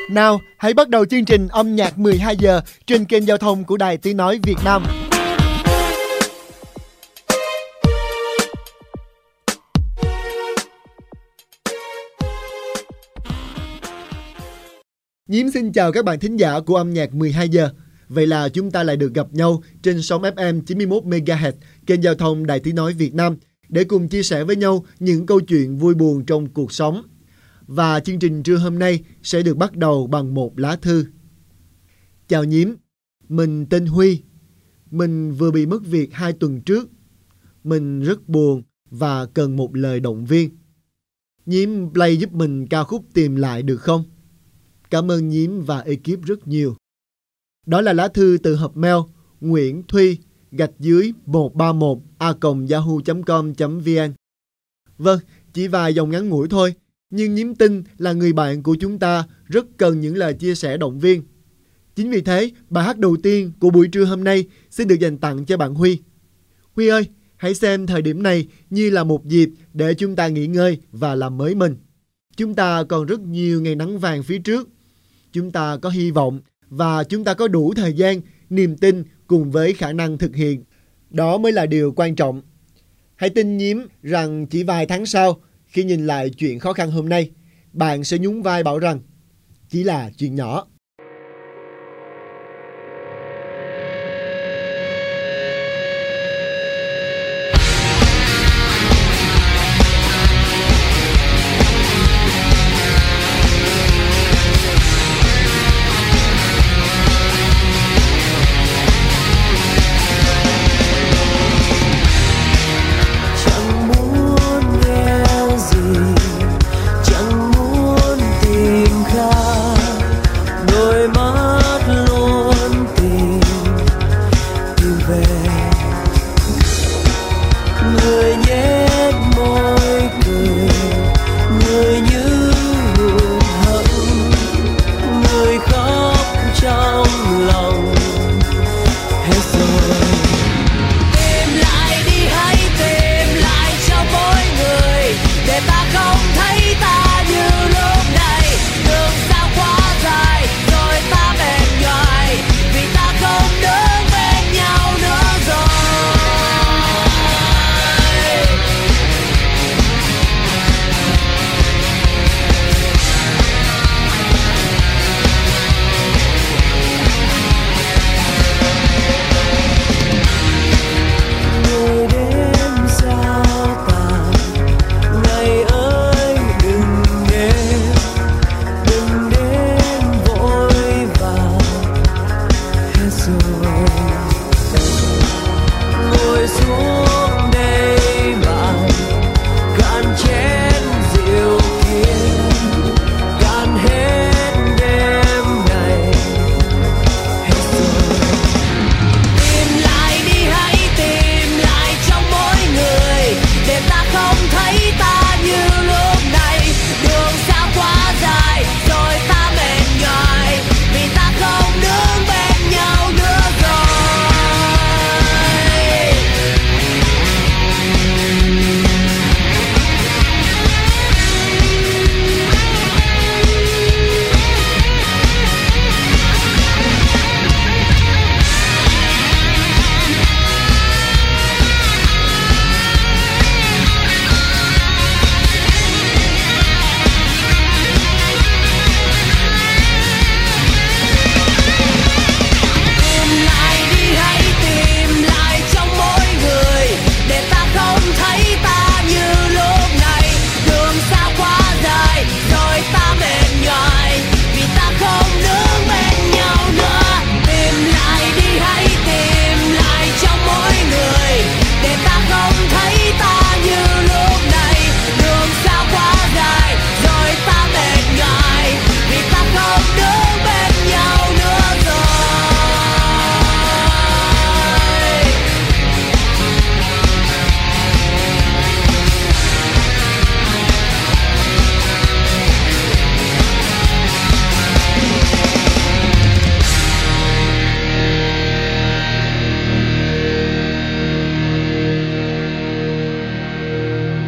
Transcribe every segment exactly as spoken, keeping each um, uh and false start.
Nào, hãy bắt đầu chương trình âm nhạc mười hai giờ trên kênh giao thông của Đài Tiếng Nói Việt Nam. Nhiễm xin chào các bạn thính giả của âm nhạc mười hai giờ. Vậy là chúng ta lại được gặp nhau trên sóng ép em chín mươi mốt mê ga héc kênh giao thông Đài Tiếng Nói Việt Nam để cùng chia sẻ với nhau những câu chuyện vui buồn trong cuộc sống. Và chương trình trưa hôm nay sẽ được bắt đầu bằng một lá thư. Chào Nhiễm, mình tên Huy. Mình vừa bị mất việc hai tuần trước. Mình rất buồn và cần một lời động viên. Nhiễm play giúp mình ca khúc Tìm Lại được không? Cảm ơn Nhiễm và ekip rất nhiều. Đó là lá thư từ hộp mail Nguyễn Thuy gạch dưới một ba một a còng yahoo chấm com chấm vn. Vâng, chỉ vài dòng ngắn ngủi thôi, nhưng Nhiễm tin là người bạn của chúng ta rất cần những lời chia sẻ động viên. Chính vì thế, bài hát đầu tiên của buổi trưa hôm nay xin được dành tặng cho bạn Huy. Huy ơi, hãy xem thời điểm này như là một dịp để chúng ta nghỉ ngơi và làm mới mình. Chúng ta còn rất nhiều ngày nắng vàng phía trước. Chúng ta có hy vọng và chúng ta có đủ thời gian, niềm tin cùng với khả năng thực hiện. Đó mới là điều quan trọng. Hãy tin Nhiễm rằng chỉ vài tháng sau, khi nhìn lại chuyện khó khăn hôm nay, bạn sẽ nhún vai bảo rằng chỉ là chuyện nhỏ.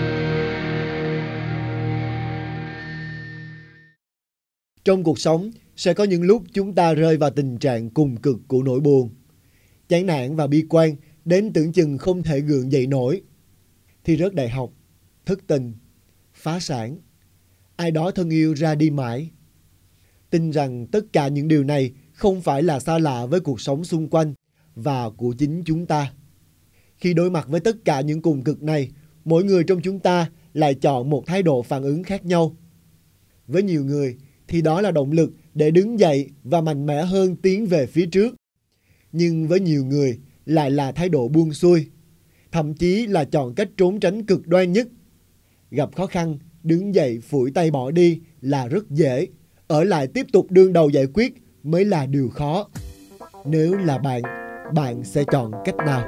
Trong cuộc sống, Sẽ có những lúc chúng ta rơi vào tình trạng cùng cực của nỗi buồn. Chán nản và bi quan đến tưởng chừng không thể gượng dậy nổi. Thi rớt đại học, thất tình, phá sản, ai đó thân yêu ra đi mãi. Tin rằng tất cả những điều này không phải là xa lạ với cuộc sống xung quanh và của chính chúng ta. Khi đối mặt với tất cả những cùng cực này, mỗi người trong chúng ta lại chọn một thái độ phản ứng khác nhau. Với nhiều người thì đó là động lực để đứng dậy và mạnh mẽ hơn tiến về phía trước. Nhưng với nhiều người lại là thái độ buông xuôi, thậm chí là chọn cách trốn tránh cực đoan nhất. Gặp khó khăn, đứng dậy phủi tay bỏ đi là rất dễ, ở lại tiếp tục đương đầu giải quyết mới là điều khó. Nếu là bạn, bạn sẽ chọn cách nào?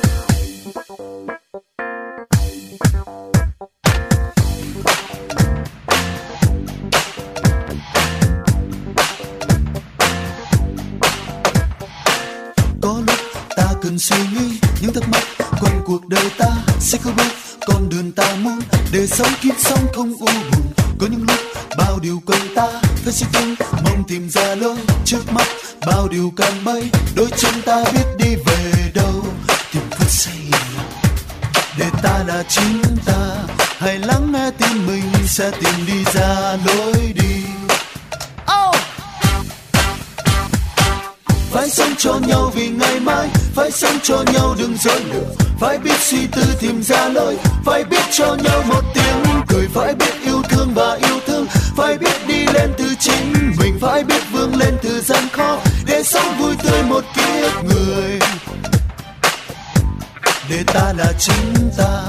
Có lúc ta cần suy nghĩ những thắc mắc quanh cuộc đời ta sẽ không biết con đường ta muốn để sống kiếp sống không u buồn. Có những lúc bao điều quanh ta phải suy tính mong tìm ra lối trước mắt, bao điều càng bay đôi chân ta biết đi về đâu. Tìm phút giây để ta là chính ta, hãy lắng nghe tim mình sẽ tìm đi ra lối đi. Oh! Phải sống cho nhau vì ngày mai, phải sống cho nhau đừng dối lừa, phải biết suy tư tìm ra lối, phải biết cho nhau một tiếng cười, phải biết yêu thương và yêu thương, phải biết đi lên từ chính mình, phải biết vươn lên từ gian khó để sống vui tươi một kiếp người. Để ta là chính ta.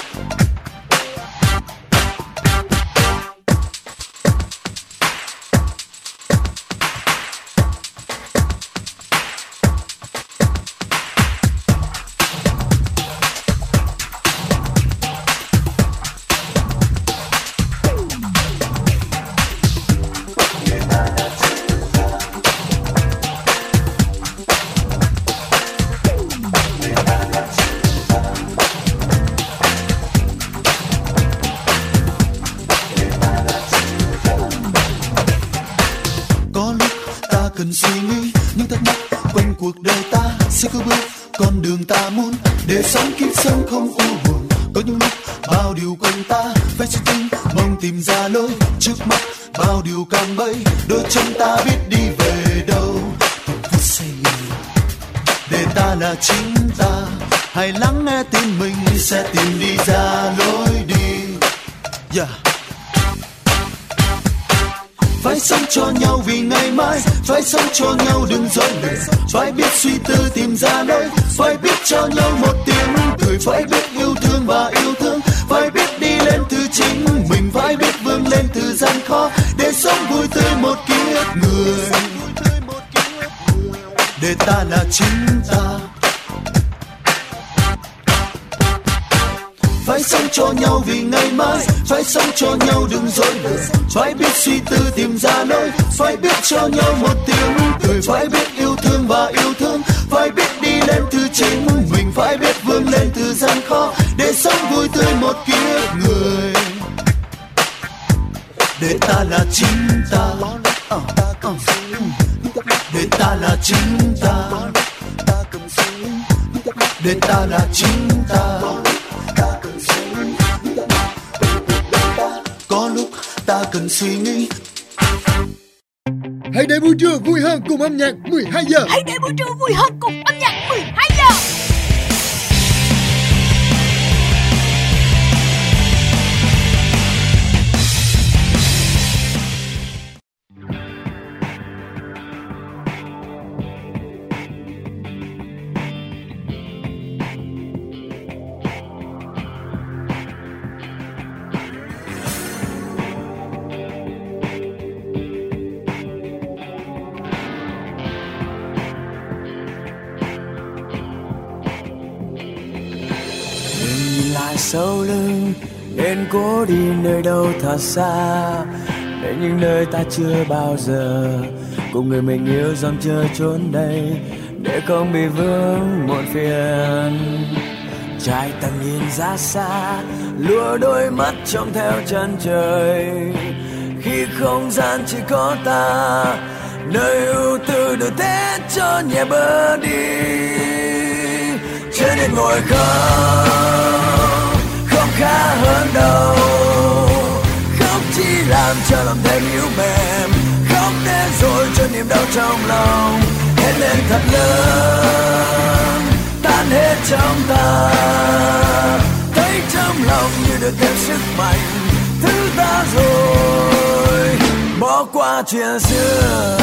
Cần suy nghĩ những thắc mắc quanh cuộc đời ta sẽ cứ bước con đường ta muốn để sống kiếp sống không u buồn. Có những lúc bao điều quanh ta phải suy tính mong tìm ra lối trước mắt, bao điều càng bay đôi chân ta biết đi về đâu. Từng phút giây để ta là chính ta, hãy lắng nghe tim mình sẽ tìm đi ra lối đi. Yeah. Phải sống cho nhau vì ngày mai, phải sống cho nhau đừng dối lừa, phải biết suy tư tìm ra lối, phải biết cho nhau một tiếng cười, phải biết yêu thương và yêu thương, phải biết đi lên từ chính mình, phải biết vươn lên từ gian khó để sống vui tươi một kiếp người. Để ta là chính ta. Phải sống cho nhau vì ngày mai, phải sống cho nhau đừng dối lừa, phải biết suy tư tìm ra lối, phải biết cho nhau một tiếng cười, phải biết yêu thương và yêu thương, phải biết đi lên từ chính mình, phải biết vươn lên từ gian khó để sống vui tươi một kiếp người. Để ta là chính ta. uh, uh. Để ta là chính ta. Để ta là chính ta. Có lúc ta cần suy nghĩ. Hãy để buổi trưa vui hơn cùng âm nhạc mười hai giờ. Hãy để buổi trưa vui hơn cùng âm nhạc mười hai giờ. Sau lưng nên cố đi nơi đâu thật xa, đến những nơi ta chưa bao giờ cùng người mình yêu dòng chơi trốn đây để không bị vướng muộn phiền. Trái tầm nhìn ra xa, lùa đôi mắt trông theo chân trời, khi không gian chỉ có ta nơi ưu tư được thế cho nhẹ bớt đi. Cho nên ngồi khóc không khá hơn đâu, khóc chỉ làm cho lòng thêm yếu mềm, khóc để rồi cho niềm đau trong lòng hét lên thật lớn, tan hết trong ta, thấy trong lòng như được thêm sức mạnh, thứ ta rồi bỏ qua chuyện xưa.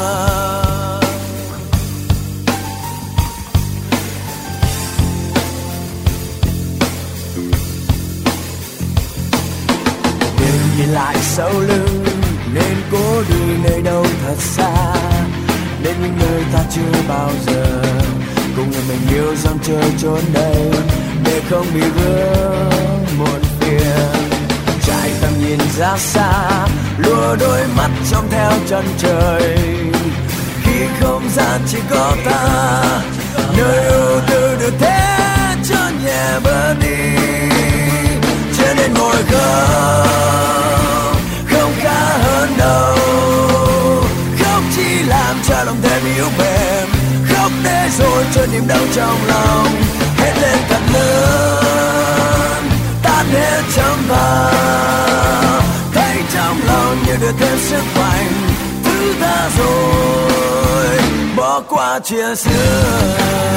Nhìn lại sau lưng nên cố đi nơi đâu thật xa, đến những nơi ta chưa bao giờ cùng người mình yêu dòng chơi trốn đây, để không bị vướng muộn phiền. Trải tầm nhìn ra xa, lùa đôi mắt trông theo chân trời, khi không gian chỉ có ta, nơi ưu tư được thế cho nhẹ bớt đi. Cho nên ngồi khóc không khá hơn đâu, khóc chỉ làm cho lòng thêm yếu mềm, khóc để rồi cho niềm đau trong lòng hét lên thật lớn, tan hết trong ta, thấy trong lòng như được thêm sức mạnh, thứ ta rồi bỏ qua chuyện xưa.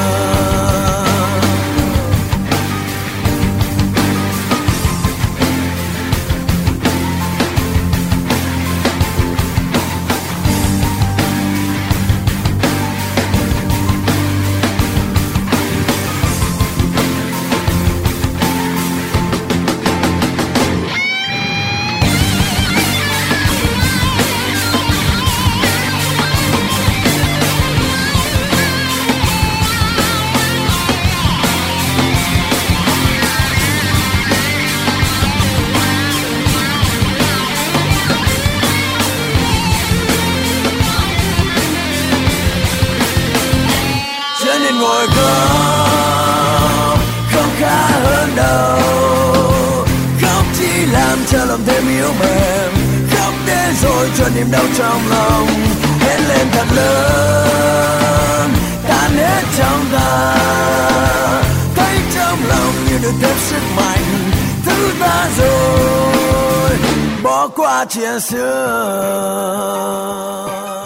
Ngồi khóc không khá hơn đâu, khóc chỉ làm cho lòng thêm yếu mềm, khóc để rồi cho niềm đau trong lòng hét lên thật lớn, tan hết trong ta, thấy trong lòng như được thêm sức mạnh, thứ ta rồi bỏ qua chuyện xưa.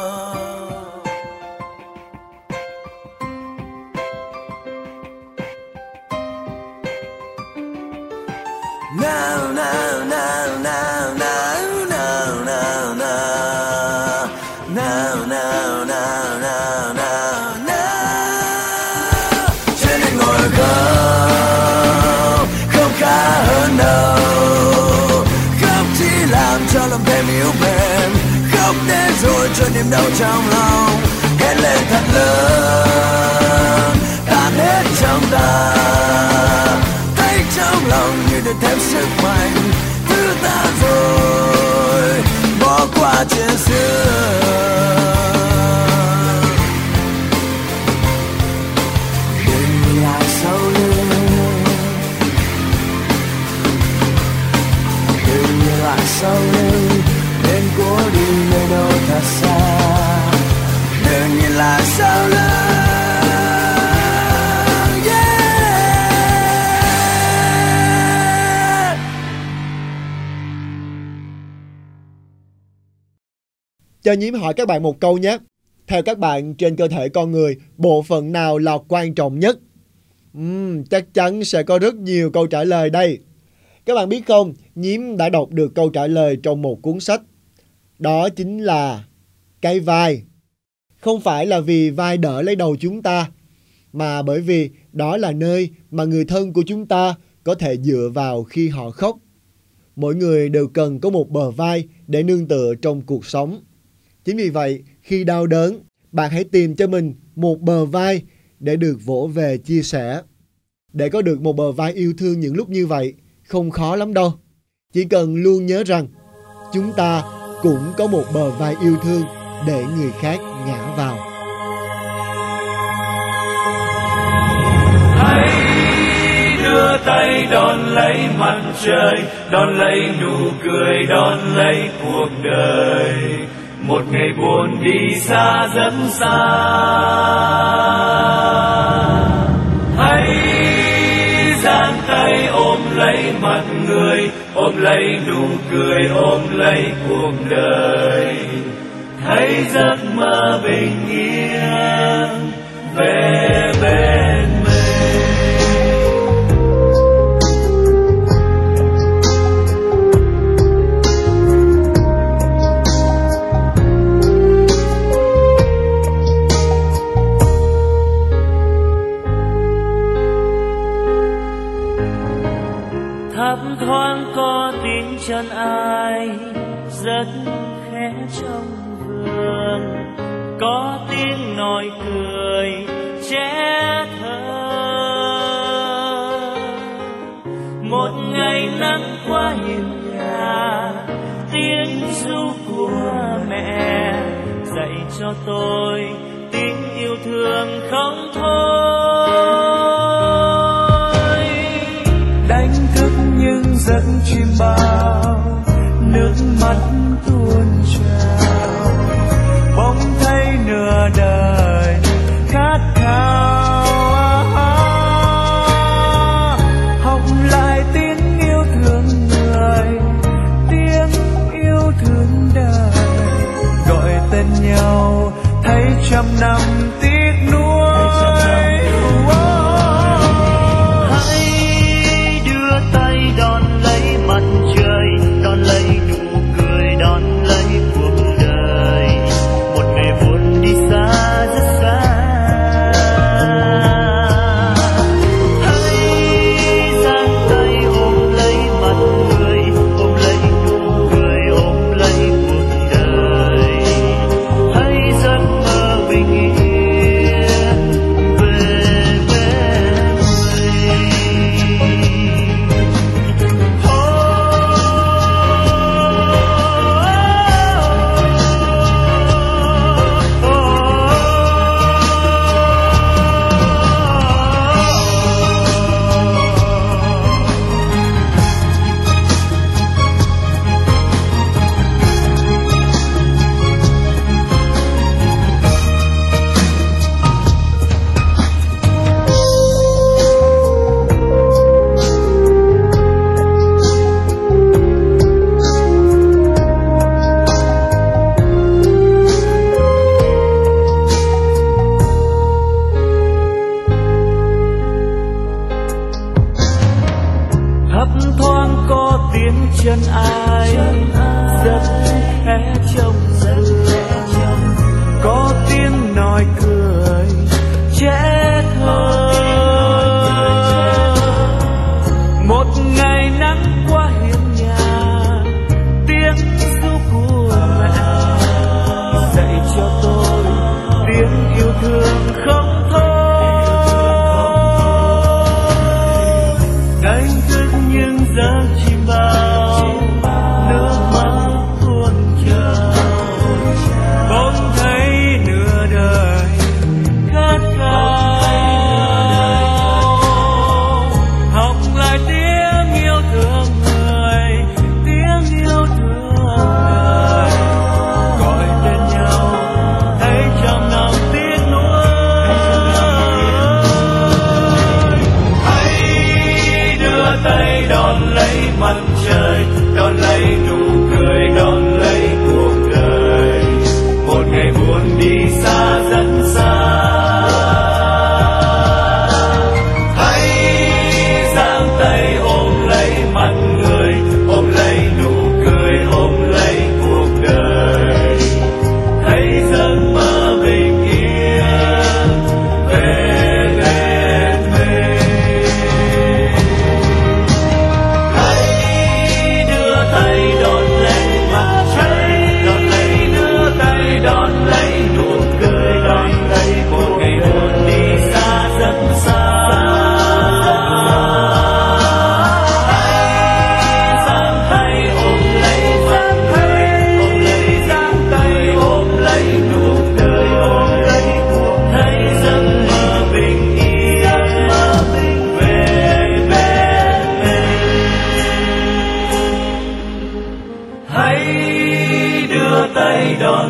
Now, now, now, now, now, now, now, now, now, now, now, now, now, now. Cho nên ngồi khóc không khá hơn đâu, khóc chỉ làm cho lòng thêm yếu mềm, khóc để rồi cho niềm đau trong lòng hét lên thật lớn, tan hết trong ta, trong lòng như được thêm sức mạnh, thứ ta rồi bỏ qua chuyện xưa. Đừng nhìn lại sau lưng, đừng nhìn lại sau lưng, nên cố đi nơi đâu thật xa. Đừng nhìn lại sau lưng. Cho Nhím hỏi các bạn một câu nhé. Theo các bạn, trên cơ thể con người, bộ phận nào là quan trọng nhất? Uhm, chắc chắn sẽ có rất nhiều câu trả lời đây. Các bạn biết không, Nhím đã đọc được câu trả lời trong một cuốn sách. Đó chính là cái vai. Không phải là vì vai đỡ lấy đầu chúng ta, mà bởi vì đó là nơi mà người thân của chúng ta có thể dựa vào khi họ khóc. Mỗi người đều cần có một bờ vai để nương tựa trong cuộc sống. Chính vì vậy, khi đau đớn, bạn hãy tìm cho mình một bờ vai để được vỗ về chia sẻ. Để có được một bờ vai yêu thương những lúc như vậy, không khó lắm đâu. Chỉ cần luôn nhớ rằng, chúng ta cũng có một bờ vai yêu thương để người khác ngã vào. Hãy đưa tay đón lấy mặt trời, đón lấy nụ cười, đón lấy cuộc đời. một ngày buồn đi xa rất xa. Hãy giang tay ôm lấy mặt người, ôm lấy nụ cười, ôm lấy cuộc đời. Thấy giấc mơ bình yên về bên mình. Thấp thoáng có tiếng chân ai rất khẽ trong vườn, có tiếng nói cười trẻ thơ. Một ngày nắng qua hiên nhà, tiếng ru của mẹ dạy cho tôi tiếng yêu thương không thôi. Đánh thức những giấc chim bao, nước mắt tuôn trào, bỗng thấy nửa đời khát khao. Học lại tiếng yêu thương người, tiếng yêu thương đời, gọi tên nhau thấy trăm năm tiếc nuối. Hãy đưa tay đón lấy mặt trời, đón lấy nụ cười, đón lấy cuộc đời. Một ngày buồn đi xa rất xa. Hãy giang tay ôm lấy mặt người, ôm lấy nụ cười, ôm lấy cuộc đời. Hãy giấc mơ bình yên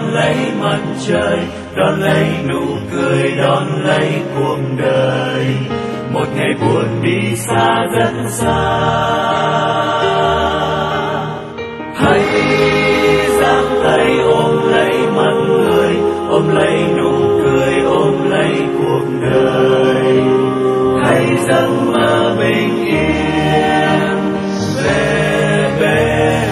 đón lấy mặt trời, đón lấy nụ cười, đón lấy cuộc đời. Một ngày buồn đi xa rất xa, hãy giang tay ôm lấy mặt người, ôm lấy nụ cười, ôm lấy cuộc đời. Hãy giấc mơ bình yên về bên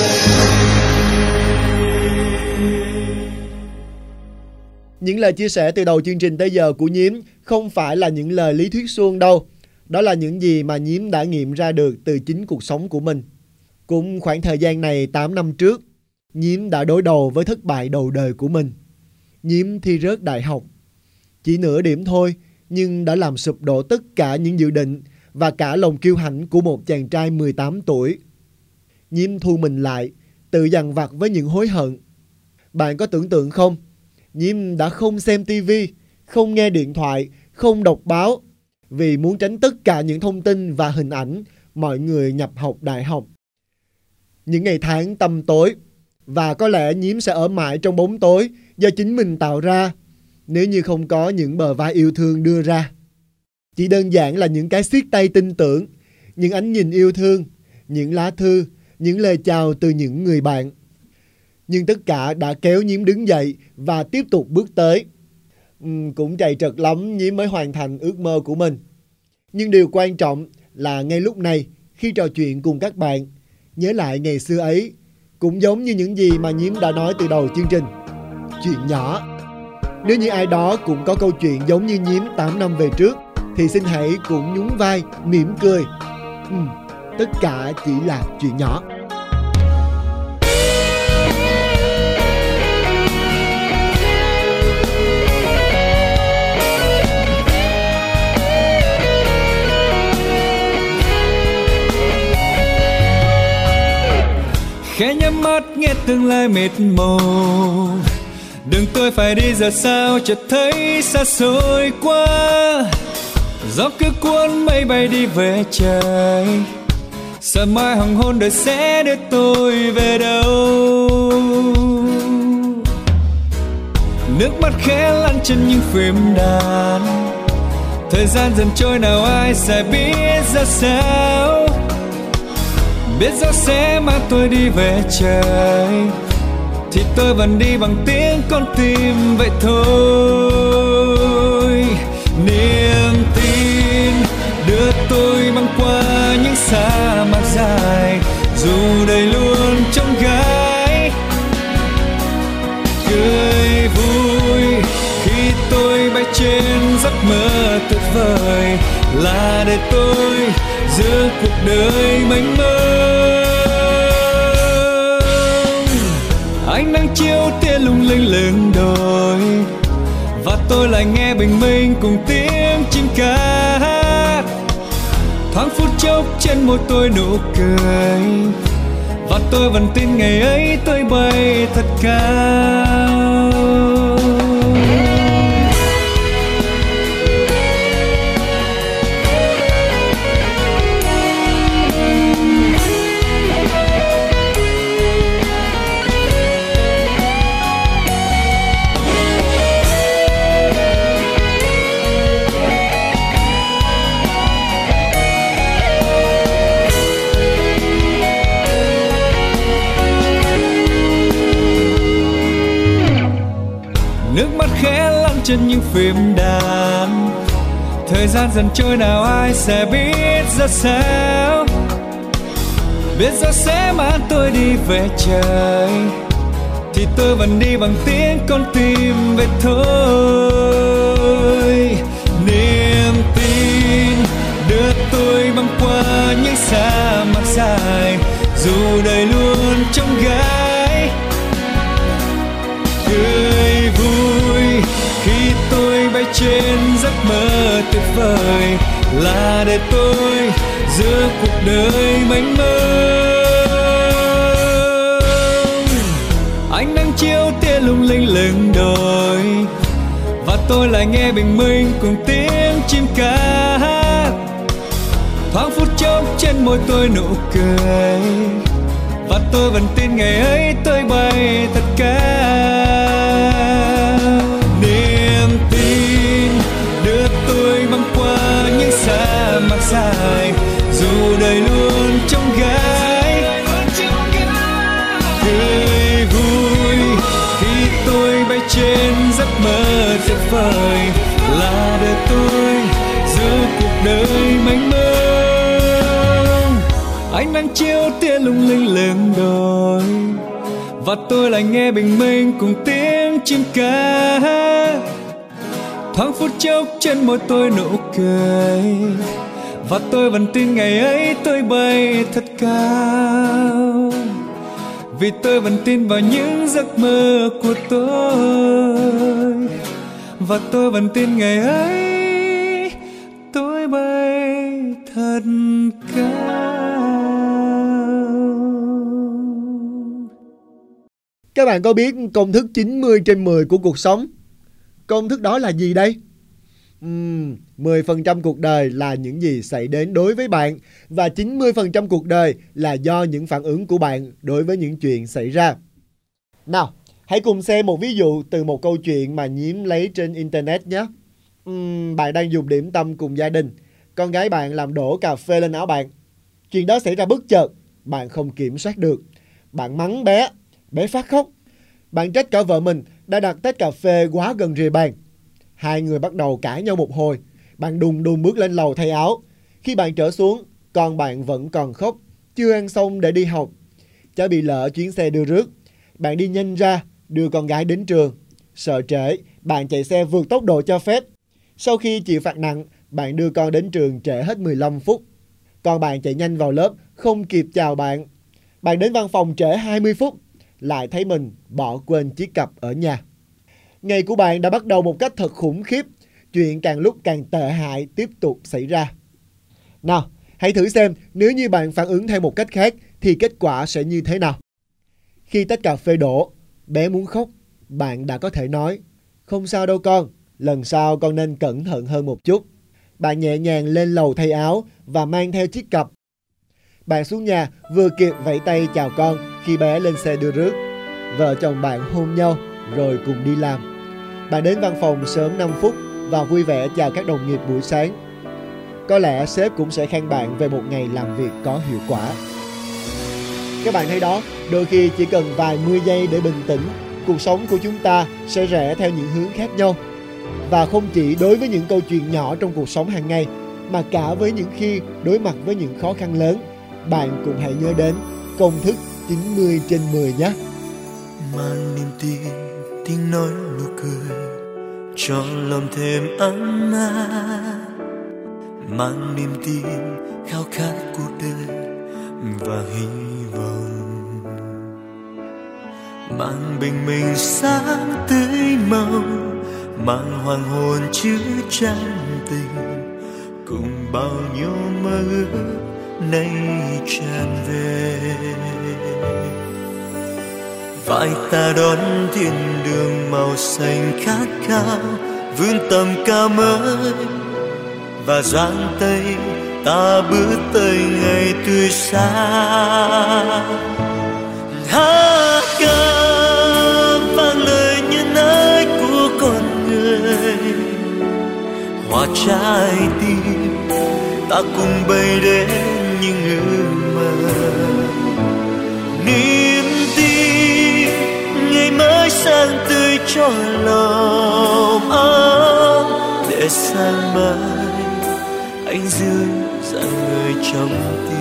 Những lời chia sẻ từ đầu chương trình tới giờ của Nhiếm không phải là những lời lý thuyết suông đâu. Đó là những gì mà Nhiếm đã nghiệm ra được từ chính cuộc sống của mình. Cũng khoảng thời gian này tám năm trước, Nhiếm đã đối đầu với thất bại đầu đời của mình. Nhiếm thi rớt đại học. Chỉ nửa điểm thôi, nhưng đã làm sụp đổ tất cả những dự định và cả lòng kiêu hãnh của một chàng trai mười tám tuổi. Nhiếm thu mình lại, tự dằn vặt với những hối hận. Bạn có tưởng tượng không? Nhiếm đã không xem tivi, không nghe điện thoại, không đọc báo, vì muốn tránh tất cả những thông tin và hình ảnh mọi người nhập học đại học. Những ngày tháng tăm tối, và có lẽ Nhiếm sẽ ở mãi trong bóng tối do chính mình tạo ra, nếu như không có những bờ vai yêu thương đưa ra. Chỉ đơn giản là những cái siết tay tin tưởng, những ánh nhìn yêu thương, những lá thư, những lời chào từ những người bạn. Nhưng tất cả đã kéo Nhiếm đứng dậy và tiếp tục bước tới. Uhm, cũng trầy trật lắm Nhiếm mới hoàn thành ước mơ của mình. Nhưng điều quan trọng là ngay lúc này, khi trò chuyện cùng các bạn, nhớ lại ngày xưa ấy, cũng giống như những gì mà Nhiếm đã nói từ đầu chương trình. Chuyện nhỏ. Nếu như ai đó cũng có câu chuyện giống như Nhiếm tám năm về trước, thì xin hãy cũng nhún vai, mỉm cười. uhm, Tất cả chỉ là chuyện nhỏ. Khẽ nhắm mắt nghe tương lai mịt mù, đường tôi phải đi giờ sao chợt thấy xa xôi quá. Gió cứ cuốn mây bay đi về trời, sợ mai hoàng hôn đời sẽ đưa tôi về đâu. Nước mắt khẽ lăn trên những phím đàn, thời gian dần trôi nào ai sẽ biết ra sao. Biết gió sẽ mang tôi đi về trời, thì tôi vẫn đi bằng tiếng con tim vậy thôi. Niềm tin đưa tôi băng qua những sa mạc dài, dù đời luôn trông gai. Cười vui khi tôi bay trên giấc mơ tuyệt vời, là để tôi giữa cuộc đời mênh mông. Ánh nắng chiếu tia lung linh lên đồi, và tôi lại nghe bình minh cùng tiếng chim ca hát. Thoáng phút chốc trên môi tôi nụ cười, và tôi vẫn tin ngày ấy tôi bay thật cao. Nước mắt khẽ lăn trên những phím đàn, thời gian dần trôi nào ai sẽ biết ra sao. Biết gió sẽ mang tôi đi về trời, thì tôi vẫn đi bằng tiếng con tim vậy thôi. Niềm tin đưa tôi băng qua những sa mạc dài, dù đời luôn trông gai. Cười vui khi tôi bay trên giấc mơ tuyệt vời, là để tôi giữa cuộc đời mênh mông. Ánh nắng chiếu tia lung linh lên đồi, và tôi lại nghe bình minh cùng tiếng chim ca hát. Thoáng phút chốc trên môi tôi nụ cười, và tôi vẫn tin ngày ấy tôi bay thật cao. Niềm tin đưa tôi băng qua những sa mạc dài, dù đời luôn trông gai. Cười vui khi tôi bay trên giấc mơ tuyệt vời, là đời tôi giữa cuộc đời mênh mông. Ánh nắng chiếu tia lung linh lên đồi, và tôi lại nghe bình minh cùng tiếng chim ca. Thoáng phút chốc trên môi tôi nụ cười, và tôi vẫn tin ngày ấy tôi bay thật cao. Vì tôi vẫn tin vào những giấc mơ của tôi, và tôi vẫn tin ngày ấy tôi bay thật cao. Các bạn có biết công thức chín mươi trên mười của cuộc sống? Công thức đó là gì đây? Uhm, mười phần trăm cuộc đời là những gì xảy đến đối với bạn, và chín mươi phần trăm cuộc đời là do những phản ứng của bạn đối với những chuyện xảy ra. Nào, hãy cùng xem một ví dụ từ một câu chuyện mà Nhiễm lấy trên Internet nhé. Uhm, bạn đang dùng điểm tâm cùng gia đình. Con gái bạn làm đổ cà phê lên áo bạn. Chuyện đó xảy ra bất chợt, bạn không kiểm soát được. Bạn mắng bé, bé phát khóc. Bạn trách cả vợ mình đã đặt tách cà phê quá gần rìa bàn. Hai người bắt đầu cãi nhau một hồi. Bạn đùng đùng bước lên lầu thay áo. Khi bạn trở xuống, con bạn vẫn còn khóc, chưa ăn xong để đi học. Cháu bị lỡ chuyến xe đưa rước. Bạn đi nhanh ra, đưa con gái đến trường. Sợ trễ, bạn chạy xe vượt tốc độ cho phép. Sau khi chịu phạt nặng, bạn đưa con đến trường trễ hết mười lăm phút. Con bạn chạy nhanh vào lớp, không kịp chào bạn. Bạn đến văn phòng trễ hai mươi phút, lại thấy mình bỏ quên chiếc cặp ở nhà. Ngày của bạn đã bắt đầu một cách thật khủng khiếp. Chuyện càng lúc càng tệ hại tiếp tục xảy ra. Nào, hãy thử xem nếu như bạn phản ứng theo một cách khác thì kết quả sẽ như thế nào. Khi tách cà phê đổ, bé muốn khóc, bạn đã có thể nói: không sao đâu con, lần sau con nên cẩn thận hơn một chút. Bạn nhẹ nhàng lên lầu thay áo và mang theo chiếc cặp. Bạn xuống nhà vừa kịp vẫy tay chào con khi bé lên xe đưa rước. Vợ chồng bạn hôn nhau rồi cùng đi làm. Bạn đến văn phòng sớm năm phút và vui vẻ chào các đồng nghiệp buổi sáng. Có lẽ sếp cũng sẽ khen bạn về một ngày làm việc có hiệu quả. Các bạn thấy đó, đôi khi chỉ cần vài mươi giây để bình tĩnh, cuộc sống của chúng ta sẽ rẽ theo những hướng khác nhau. Và không chỉ đối với những câu chuyện nhỏ trong cuộc sống hàng ngày, mà cả với những khi đối mặt với những khó khăn lớn, bạn cũng hãy nhớ đến công thức chín mươi trên mười nhé. Mang niềm tin, tiếng nói nụ cười, cho lòng thêm ấm áp. Mang niềm tin, khao khát cuộc đời và hy vọng. Mang bình minh sáng tươi màu, mang hoàng hôn chứa chan tình, cùng bao nhiêu mơ ước nay tràn về. Vai ta đón thiên đường màu xanh khát khao, vươn tầm cao mới và giang tay ta bước tới ngày tươi sáng. Hát ca vang lời nhân ái của con người, hòa trái tim ta cùng bay đến những ước mơ. Niềm tin ngày mới sáng tươi cho lòng ấm, để sáng mai anh dư dặn người trong tim.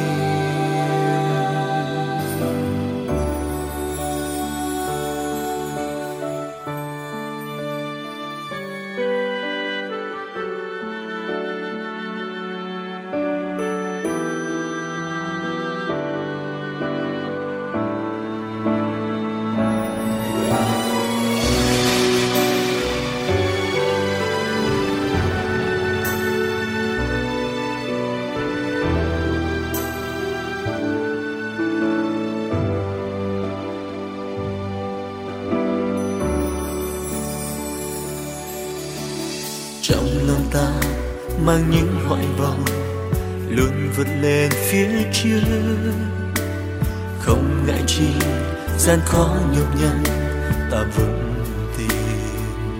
Trong lòng ta mang những hoài vọng, luôn vượt lên phía trước, không ngại chi gian khó nhọc nhằn, ta vẫn tìm.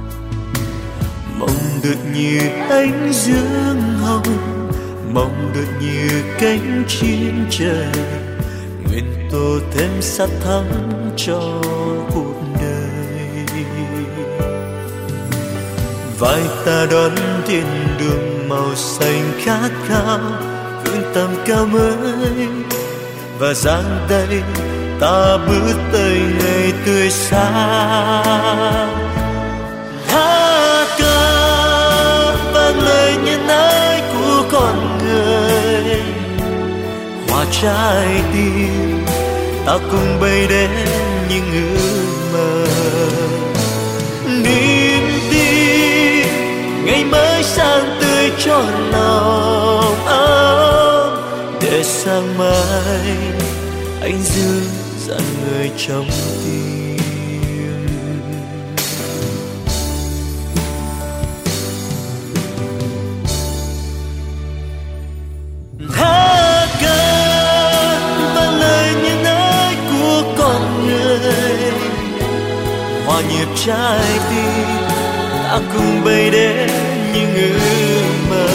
Mong được như ánh dương hồng, mong được như cánh chim trời, nguyện tô thêm sát thắm cho cuộc đời. Vai ta đón thiên đường màu xanh khát khao, vươn tầm cao mới và giang tay ta bước tới ngày tươi sáng. Hát ca vang lời nhân ái của con người, hòa trái tim ta cùng bay đến những ước mơ. Niềm tin ngày mới sáng tươi cho lòng ấm, để sáng mai anh dương dặn người trong tim. Hát ca vang lời nhân ái của con người, hòa nhịp trái tim ta cùng bay đến những ước mơ.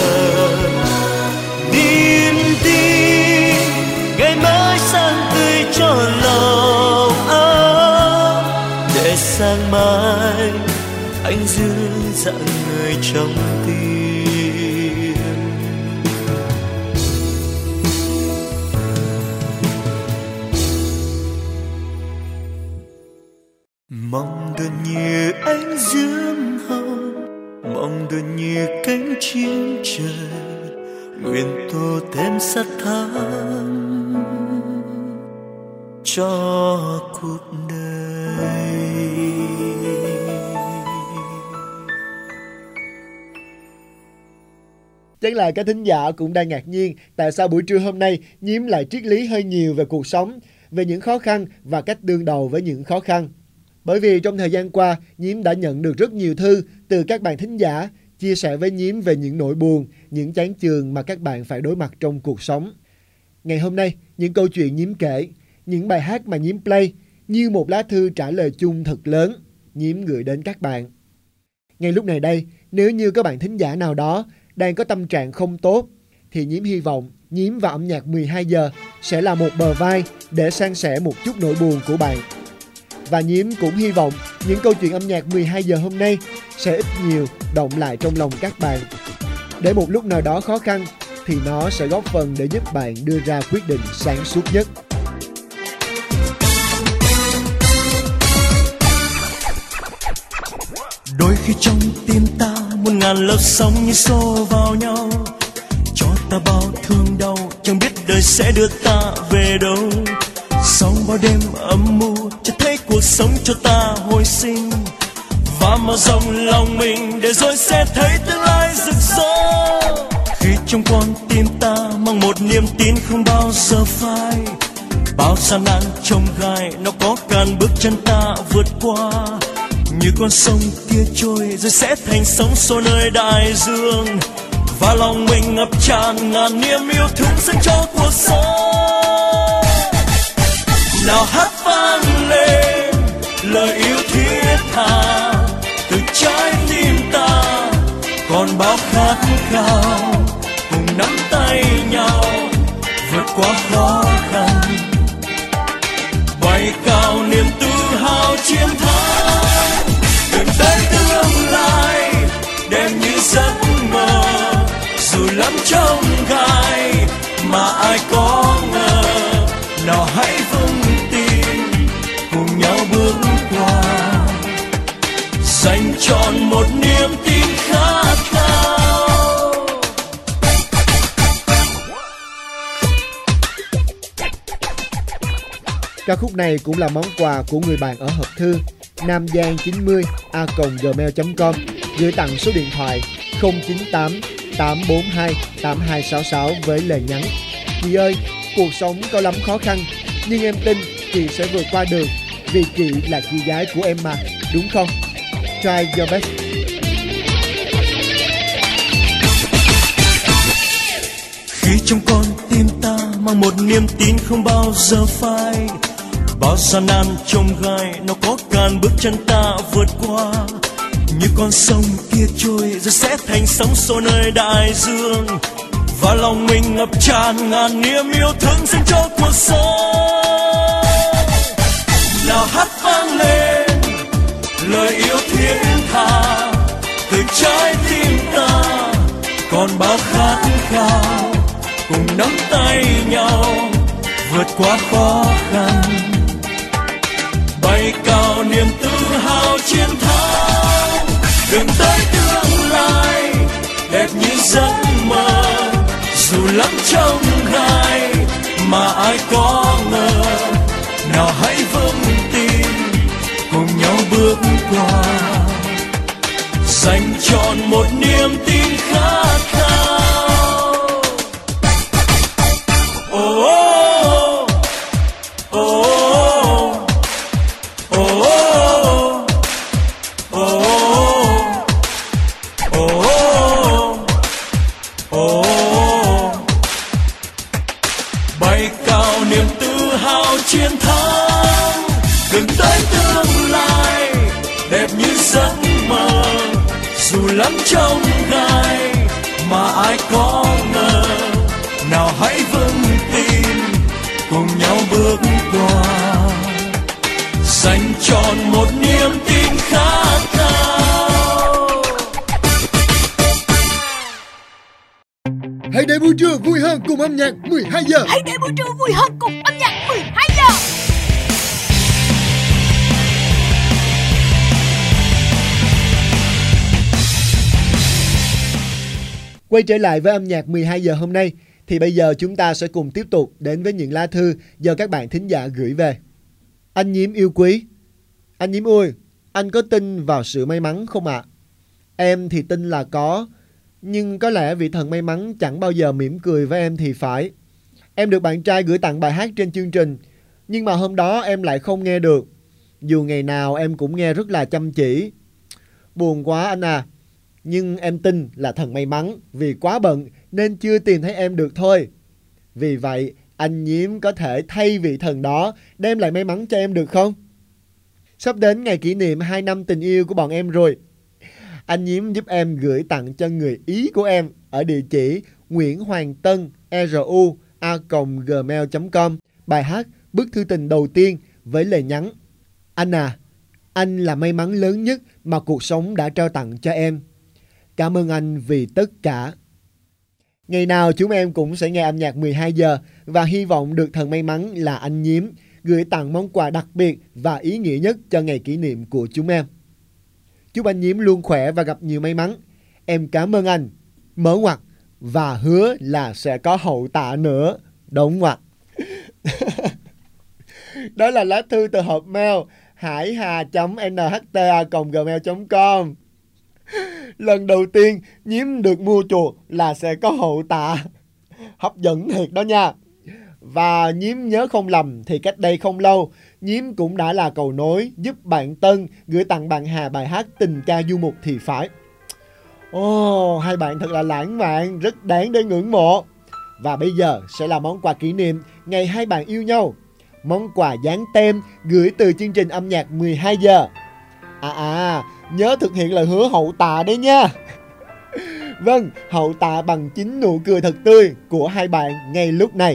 Niềm tin ngày mới sáng tươi cho lòng ấm, để sáng mai anh dương dặn người trong tim. Mong được như ánh dương hồng, mong được như cánh chim trời, nguyện tô thêm sát thắm cho cuộc đời. Chắc là các thính giả cũng đang ngạc nhiên tại sao buổi trưa hôm nay Nhiễm lại triết lý hơi nhiều về cuộc sống, về những khó khăn và cách đương đầu với những khó khăn. Bởi vì trong thời gian qua, Nhiễm đã nhận được rất nhiều thư từ các bạn thính giả chia sẻ với Nhiễm về những nỗi buồn, những chán chường mà các bạn phải đối mặt trong cuộc sống. Ngày hôm nay, những câu chuyện Nhiễm kể, những bài hát mà Nhiễm play như một lá thư trả lời chung thật lớn, Nhiễm gửi đến các bạn. Ngay lúc này đây, nếu như các bạn thính giả nào đó đang có tâm trạng không tốt, thì Nhiễm hy vọng Nhiễm và âm nhạc mười hai giờ sẽ là một bờ vai để san sẻ một chút nỗi buồn của bạn. Và Nhiễm cũng hy vọng những câu chuyện âm nhạc mười hai giờ hôm nay sẽ ít nhiều động lại trong lòng các bạn. Để một lúc nào đó khó khăn thì nó sẽ góp phần để giúp bạn đưa ra quyết định sáng suốt nhất. Đôi khi trong tim ta muôn ngàn lớp sóng như xô vào nhau, cho ta bao thương đau, chẳng biết đời sẽ đưa ta về đâu. Sóng bao đêm âm mưu cho thấy cuộc sống cho ta hồi sinh, và mở rộng lòng mình để rồi sẽ thấy tương lai rực rỡ. Khi trong con tim ta mang một niềm tin không bao giờ phai, bao gian nan chông gai nó có cản bước chân ta vượt qua. Như con sông kia trôi rồi sẽ thành sóng xô nơi đại dương, và lòng mình ngập tràn ngàn niềm yêu thương dành cho cuộc sống. Nào hát vang lên lời yêu thiết tha từ trái tim ta, còn bao khát khao cùng nắm tay nhau vượt qua khó khăn, bay cao niềm tự hào chiến thắng. Đường tới tương lai đẹp như giấc mơ, dù lắm chông gai mà ai có ngờ. Nào hãy vững tin cùng nhau bước qua, dành trọn một niềm tin khát khao. Ca khúc này cũng là món quà của người bạn ở hộp thư namgiang chín mươi a còng gmail chấm com, gửi tặng số điện thoại không chín tám tám bốn hai tám hai sáu sáu với lời nhắn: Chị ơi, cuộc sống có lắm khó khăn, nhưng em tin chị sẽ vượt qua được, vì chị là chị gái của em mà, đúng không? Try your best. Khi trong con tim ta mang một niềm tin không bao giờ phai, bao bao gian nan chông gai nó có cản bước chân ta vượt qua. Như con sông kia trôi rồi sẽ thành sóng xô nơi đại dương, và lòng mình ngập tràn ngàn niềm yêu thương dành cho cuộc sống. Nào hát vang lên lời yêu thiết tha từ trái tim ta, còn bao khát khao cùng nắm tay nhau vượt qua khó khăn, bay cao niềm tự hào chiến thắng. Đường tới tương lai đẹp như giấc mơ, dù lắm trong gai mà ai có ngờ. Nào hãy vững tin cùng nhau bước qua, dành trọn một niềm tin khát khao. Oh, oh, oh, oh, oh, oh, oh, oh, oh. Bay cao niềm tự hào chiến thắng, đường tới tương lai đẹp như giấc mơ, dù lắm trong gai mà ai có ngờ. Nào hãy vững tin cùng nhau bước qua, dành trọn một niềm tin khát khao. Hãy để buổi trưa vui hơn cùng âm nhạc mười hai giờ. Hãy để buổi trưa vui hơn cùng âm nhạc mười hai giờ. Quay trở lại với âm nhạc mười hai giờ hôm nay, thì bây giờ chúng ta sẽ cùng tiếp tục đến với những lá thư do các bạn thính giả gửi về. Anh Nhiễm yêu quý, anh Nhiễm ơi, anh có tin vào sự may mắn không ạ? À? Em thì tin là có, nhưng có lẽ vị thần may mắn chẳng bao giờ mỉm cười với em thì phải. Em được bạn trai gửi tặng bài hát trên chương trình, nhưng mà hôm đó em lại không nghe được, dù ngày nào em cũng nghe rất là chăm chỉ. Buồn quá anh à. Nhưng em tin là thần may mắn vì quá bận nên chưa tìm thấy em được thôi. Vì vậy anh Nhiễm có thể thay vị thần đó đem lại may mắn cho em được không? Sắp đến ngày kỷ niệm hai năm tình yêu của bọn em rồi. Anh Nhiễm giúp em gửi tặng cho người Ý của em ở địa chỉ Nguyễn Hoàng Tân r u a còng gmail chấm com bài hát Bức thư tình đầu tiên với lời nhắn: Anh à, anh là may mắn lớn nhất mà cuộc sống đã trao tặng cho em. Cảm ơn anh vì tất cả. Ngày nào chúng em cũng sẽ nghe âm nhạc mười hai giờ và hy vọng được thần may mắn là anh Nhiễm gửi tặng món quà đặc biệt và ý nghĩa nhất cho ngày kỷ niệm của chúng em. Chúc anh Nhiễm luôn khỏe và gặp nhiều may mắn. Em cảm ơn anh. Mở ngoặc và hứa là sẽ có hậu tạ nữa. Đóng ngoặc. Đó là lá thư từ hộp mail hải chấm n h t a còng gmail chấm com. Lần đầu tiên Nhiễm được mua chuộc là sẽ có hậu tạ. Hấp dẫn thiệt đó nha. Và Nhiễm nhớ không lầm thì cách đây không lâu, Nhiễm cũng đã là cầu nối giúp bạn Tân gửi tặng bạn Hà bài hát Tình ca du mục thì phải. Ồ, oh, hai bạn thật là lãng mạn, rất đáng để ngưỡng mộ. Và bây giờ sẽ là món quà kỷ niệm ngày hai bạn yêu nhau. Món quà dán tem gửi từ chương trình âm nhạc mười hai giờ. À à, nhớ thực hiện lời hứa hậu tạ đấy nha. Vâng, hậu tạ bằng chính nụ cười thật tươi của hai bạn ngay lúc này.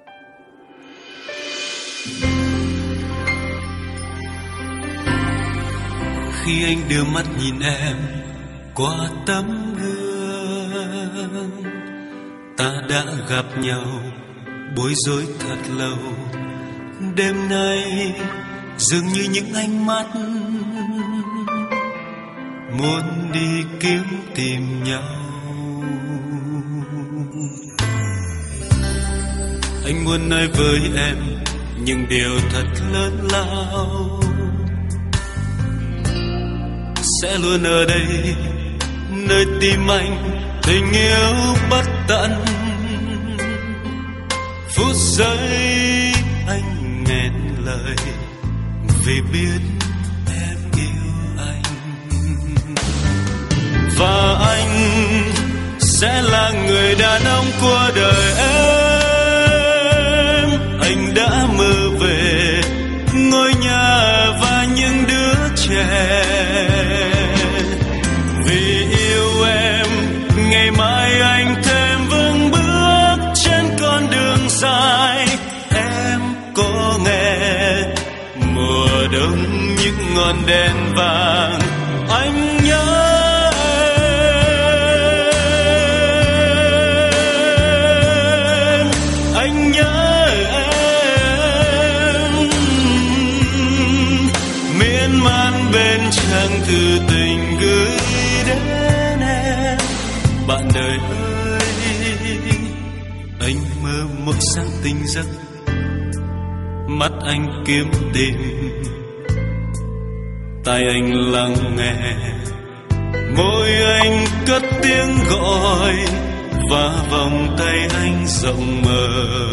Khi anh đưa mắt nhìn em qua tấm gương, ta đã gặp nhau bối rối thật lâu. Đêm nay dường như những ánh mắt muốn đi kiếm tìm nhau. Anh muốn nói với em những điều thật lớn lao, sẽ luôn ở đây nơi tim anh tình yêu bất tận. Phút giây anh nghẹn lời vì biết em yêu anh, và anh sẽ là người đàn ông của đời em. Anh đã mơ về Bạn đời ơi, anh mơ mỗi sáng tỉnh giấc, mắt anh kiếm tìm, tai anh lắng nghe, môi anh cất tiếng gọi, và vòng tay anh rộng mở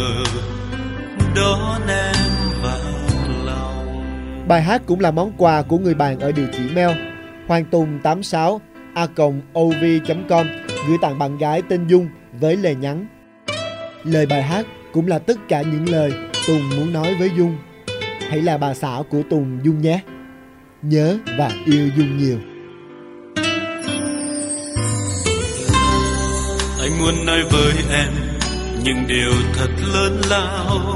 đón em vào lòng. Bài hát cũng là món quà của người bạn ở địa chỉ mail hoang tùng tám sáu a còng o v chấm com gửi tặng bạn gái tên Dung với lời nhắn. Lời bài hát cũng là tất cả những lời Tùng muốn nói với Dung. Hãy là bà xã của Tùng Dung nhé. Nhớ và yêu Dung nhiều. Anh muốn nói với em những điều thật lớn lao,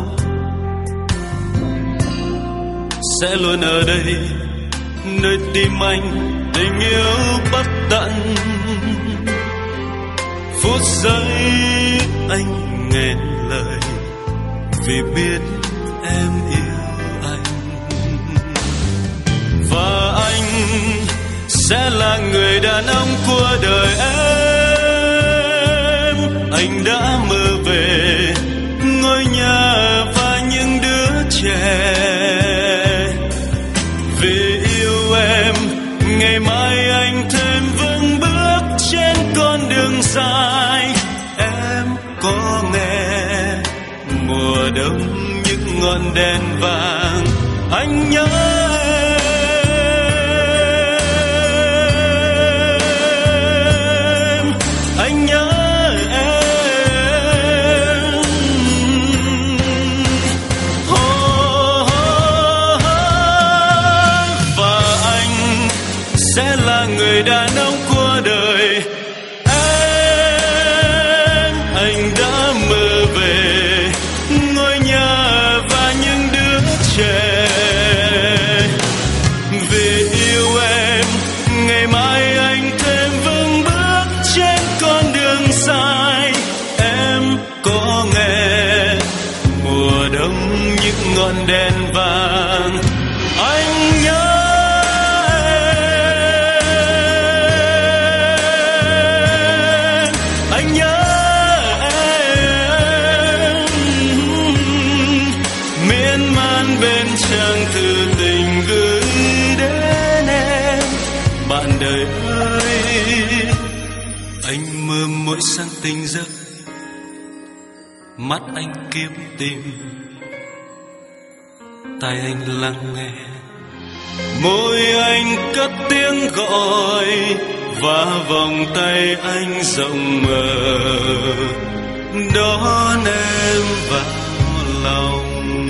sẽ luôn ở đây nơi tim anh tình yêu bất tận. Phút giây anh nghẹn lời vì biết em yêu anh, và anh sẽ là người đàn ông của đời em. Anh đã mơ về ngôi nhà và những đứa trẻ, vì yêu em ngày mai anh thêm vững bước trên con đường dài. Em có nghe mùa đông những ngọn đèn vàng, anh nhớ em, anh nhớ em. Oh, oh, oh. Và anh sẽ là người đàn ông của đời em. Anh đã mơ về ngôi nhà và những đứa trẻ, vì yêu em ngày mai anh thêm vững bước trên con đường dài. Em có nghe mùa đông những ngọn đèn vàng, anh nhớ em, anh nhớ em. Miên man bên trang thư tình gửi đến em. Bạn đời ơi, anh mơ mỗi sáng tỉnh giấc, mắt anh kiếm tìm, tai anh lắng nghe, môi anh cất tiếng gọi, và vòng tay anh rộng mở đón em vào lòng.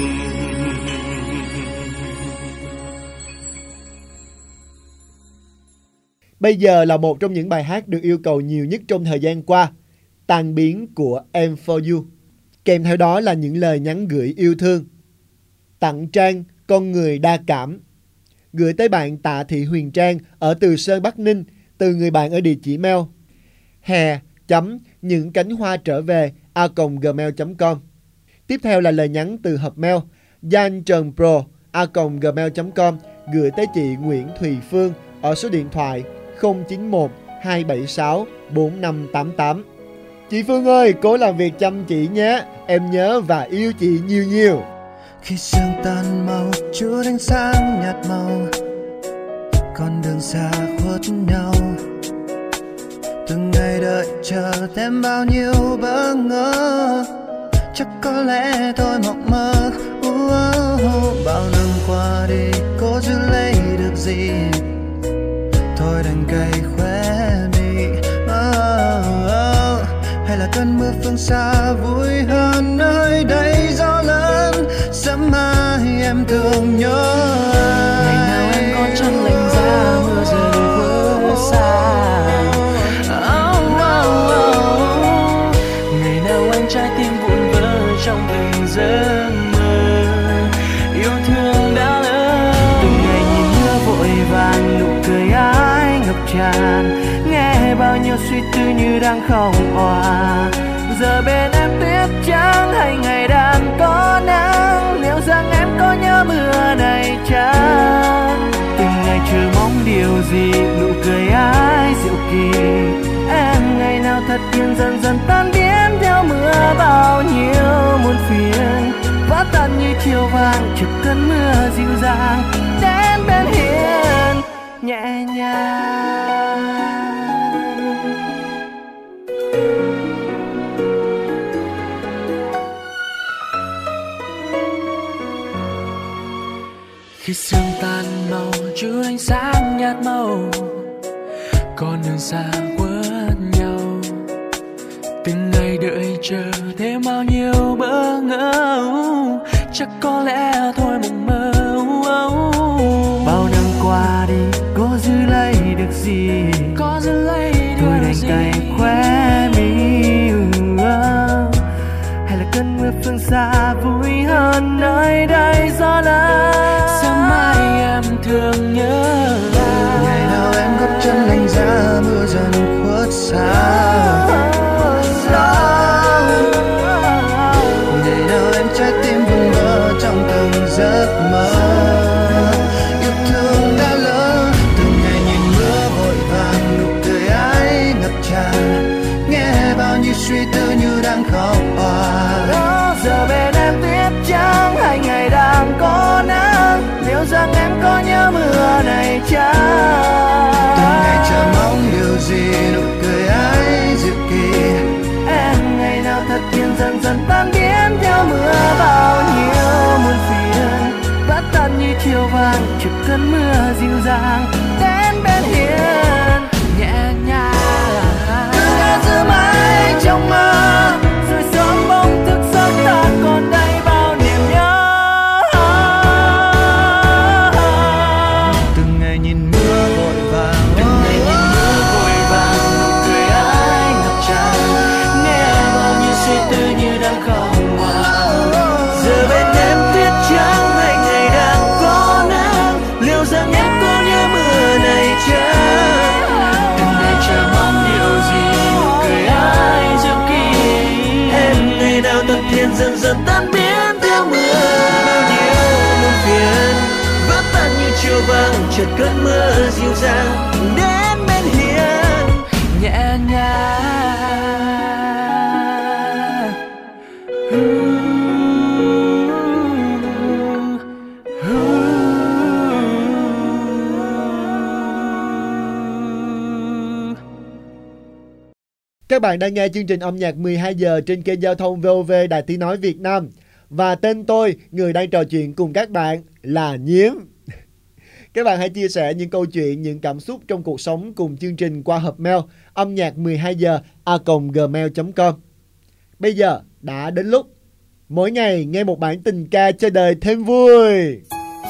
Bây giờ là một trong những bài hát được yêu cầu nhiều nhất trong thời gian qua, Tan biến của Em For You. Kèm theo đó là những lời nhắn gửi yêu thương. Tặng Trang, con người đa cảm. Gửi tới bạn Tạ Thị Huyền Trang ở Từ Sơn, Bắc Ninh, từ người bạn ở địa chỉ mail hè chấm những cánh hoa trở về a còng gmail chấm com. Tiếp theo là lời nhắn từ hộp mail gian trần pro a còng gmail chấm com gửi tới chị Nguyễn Thùy Phương ở số điện thoại không chín một hai bảy sáu bốn năm tám tám. Chị Phương ơi, cố làm việc chăm chỉ nhé. Em nhớ và yêu chị nhiều nhiều. Khi sương tan màu, chút ánh sáng nhạt màu, con đường xa khuất nhau. Từng ngày đợi chờ thêm bao nhiêu bỡ ngỡ, chắc có lẽ tôi mộng mơ. uh, uh, uh. Bao năm qua đi, cố giữ lấy được gì, thôi đành cay khóe mi. uh, uh. Hay là cơn mưa phương xa vui hơn nơi đây gió lớn, sớm mai em thương nhớ. Ngày nào em có trăng lạnh ra, mưa rơi vỡ xa. Oh, oh, oh. Ngày nào anh trái tim vụn vỡ trong từng giấc mơ, yêu thương đã lớn. Từng ngày nhìn mưa vội vàng, nụ cười ai ngập tràn, nghe bao nhiêu suy tư như đang không hòa. Giờ bên em tuyết trắng hay ngày đàn có nắng, liệu rằng em có nhớ mưa này chăng? Từng ngày chờ mong điều gì, nụ cười ai dịu kỳ, em ngày nào thật hiền dần dần tan biến theo mưa bao nhiêu muôn phiền. Vỡ tan như chiều vàng trước cơn mưa dịu dàng đến bên hiền nhẹ nhàng. Khi sương tan màu chưa ánh sáng nhạt màu, con đường xa quất nhau. Từng ngày đợi chờ thêm bao nhiêu bỡ ngỡ, chắc có lẽ thôi mộng mơ. Bao năm qua đi có giữ lấy được gì, có giữ lấy được tôi đành cay khóe mi. Hay là cơn mưa phương xa vui hơn nơi đây gió lớn. Sớm mai em thương nhớ ngày nào em góp chân lành ra mưa dần khuất xa. Ngày nào em trái tim vương vỡ trong từng giấc mơ. Yêu thương đã lớn từng ngày nhìn mưa vội vàng, nụ cười ấy ngập tràn, nghe bao nhiêu suy tư như đang khóc hòa. Đó giờ bên em tuyết trắng hay ngày đang có nắng, liệu rằng em có nhớ mưa này chăng? Từng ngày chờ mong điều gì, nụ cười ấy dịu kỳ. Em ngày nào thật hiền dần dần tan biến theo mưa bao nhiêu muôn phiền. Vỡ tan như chiều vàng trước cơn mưa dịu dàng đến bên hiền nhẹ nhàng. Cứ nghe giữ mãi trong mơ, rồi sớm bỗng thức giấc ta còn đây bao niềm nhớ. Từng ngày nhìn mưa vội vàng, từng ngày nhìn mưa vội vàng, nụ cười ấy ngập tràn, nghe bao nhiêu suy tư như đang khóc hòa. Giờ bên em tuyết trắng hay ngày đang có nắng, liệu rằng em có nhớ mưa này chăng? Từng ngày chờ mong điều gì, nụ cười ấy dịu kỳ. Em ngày nào thật hiền dần dần tan biến theo mưa bao nhiêu muôn phiền. Vỡ tan như chiều vàng chợt cơn mưa dịu dàng đến bên hiền nhẹ nhàng. Các bạn đang nghe chương trình âm nhạc mười hai giờ trên kênh giao thông vê o vê Đài Tiếng Nói Việt Nam. Và tên tôi, người đang trò chuyện cùng các bạn là Nhiếm. Các bạn hãy chia sẻ những câu chuyện, những cảm xúc trong cuộc sống cùng chương trình qua hộp mail âm nhạc mười hai giờ a còng gmail chấm com. Bây giờ đã đến lúc mỗi ngày nghe một bản tình ca cho đời thêm vui.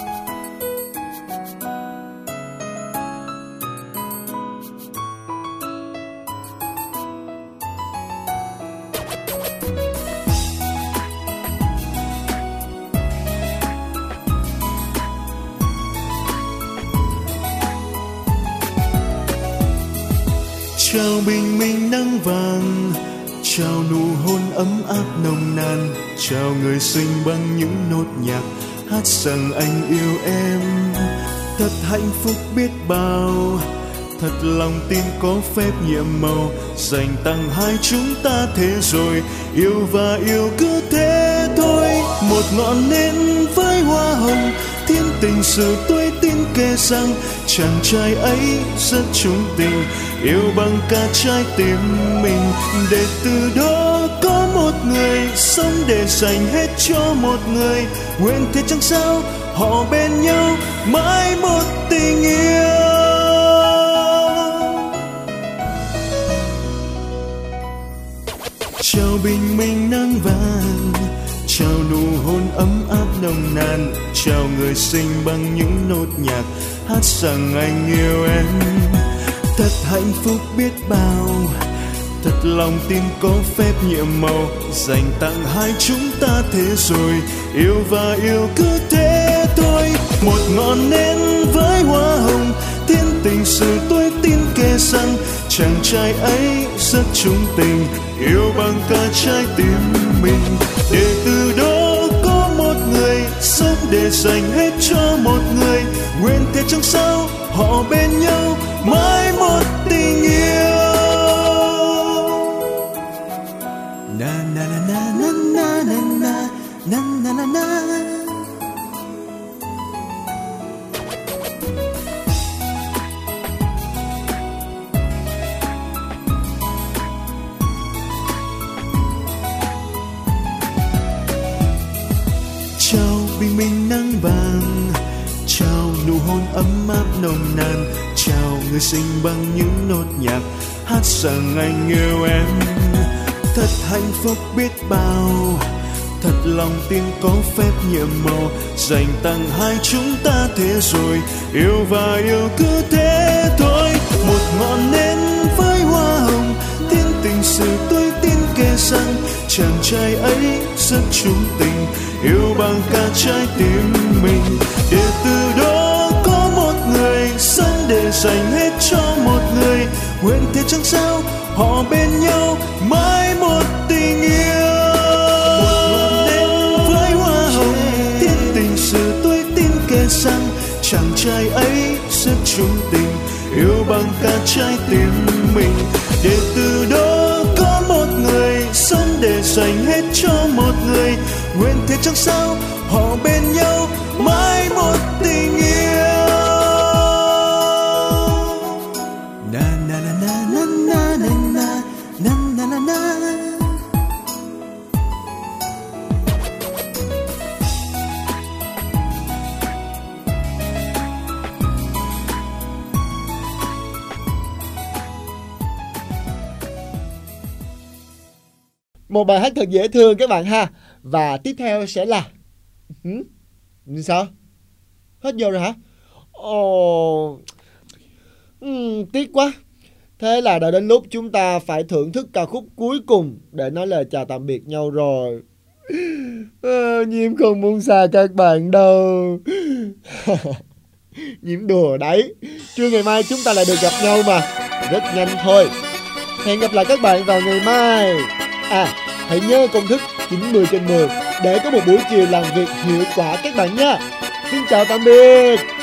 Chào bình minh nắng vàng, chào nụ hôn ấm áp nồng nàn, chào người sinh bằng những nốt nhạc hát rằng anh yêu em. Thật hạnh phúc biết bao, thật lòng tin có phép nhiệm màu, dành tặng hai chúng ta thế rồi, yêu và yêu cứ thế thôi. Một ngọn nến với hoa hồng, thiên tình sự tôi tin kể rằng chàng trai ấy rất trung tình, yêu bằng cả trái tim mình. Để từ đó có một người sống để dành hết cho một người, nguyện thế chẳng sao họ bên nhau mãi một tình yêu. Chào bình minh nắng vàng, chào nụ hôn ấm áp nồng nàn, chào người sinh bằng những nốt nhạc hát rằng anh yêu em. Thật hạnh phúc biết bao, thật lòng tin có phép nhiệm màu, dành tặng hai chúng ta thế rồi, yêu và yêu cứ thế thôi. Một ngọn nến với hoa hồng, thiên tình sự tôi tin kể rằng chàng trai ấy rất trung tình, yêu bằng cả trái tim mình. Để từ đó có một người sống để dành hết cho một người, nguyện thế chẳng sao họ bên nhau mãi một tình yêu. hôn ấm áp nồng nàn, chào người sinh bằng những nốt nhạc hát rằng anh yêu em. Thật hạnh phúc biết bao, thật lòng tin có phép nhiệm màu, dành tặng hai chúng ta thế rồi, yêu và yêu cứ thế thôi. Một ngọn nến với hoa hồng, thiên tình sự tôi tin kể rằng chàng trai ấy rất trung tình, yêu bằng cả trái tim mình. Để từ đó có một người sống để dành hết cho một người, nguyện thế chẳng sao họ bên nhau mãi một tình yêu. Một ngọn nến với hoa hồng, thiên tình sự tôi tin kể rằng chàng trai ấy rất trung tình, yêu bằng cả trái tim mình. Để từ đó có một người sống để dành hết cho một người, nguyện thế chẳng sao họ bên nhau mãi một tình yêu. Na na na na na na na na na na na. Một bài hát thật dễ thương các bạn ha. Và tiếp theo sẽ là ừ? Sao? Hết giờ rồi hả? Ồ, ừ, tiếc quá. Thế là đã đến lúc chúng ta phải thưởng thức ca khúc cuối cùng để nói lời chào tạm biệt nhau rồi. À, Nhiễm không muốn xa các bạn đâu. Nhiễm đùa đấy. Trưa ngày mai chúng ta lại được gặp nhau mà. Rất nhanh thôi. Hẹn gặp lại các bạn vào ngày mai. À, hãy nhớ công thức chín mươi trên mười để có một buổi chiều làm việc hiệu quả các bạn nha. Xin chào tạm biệt.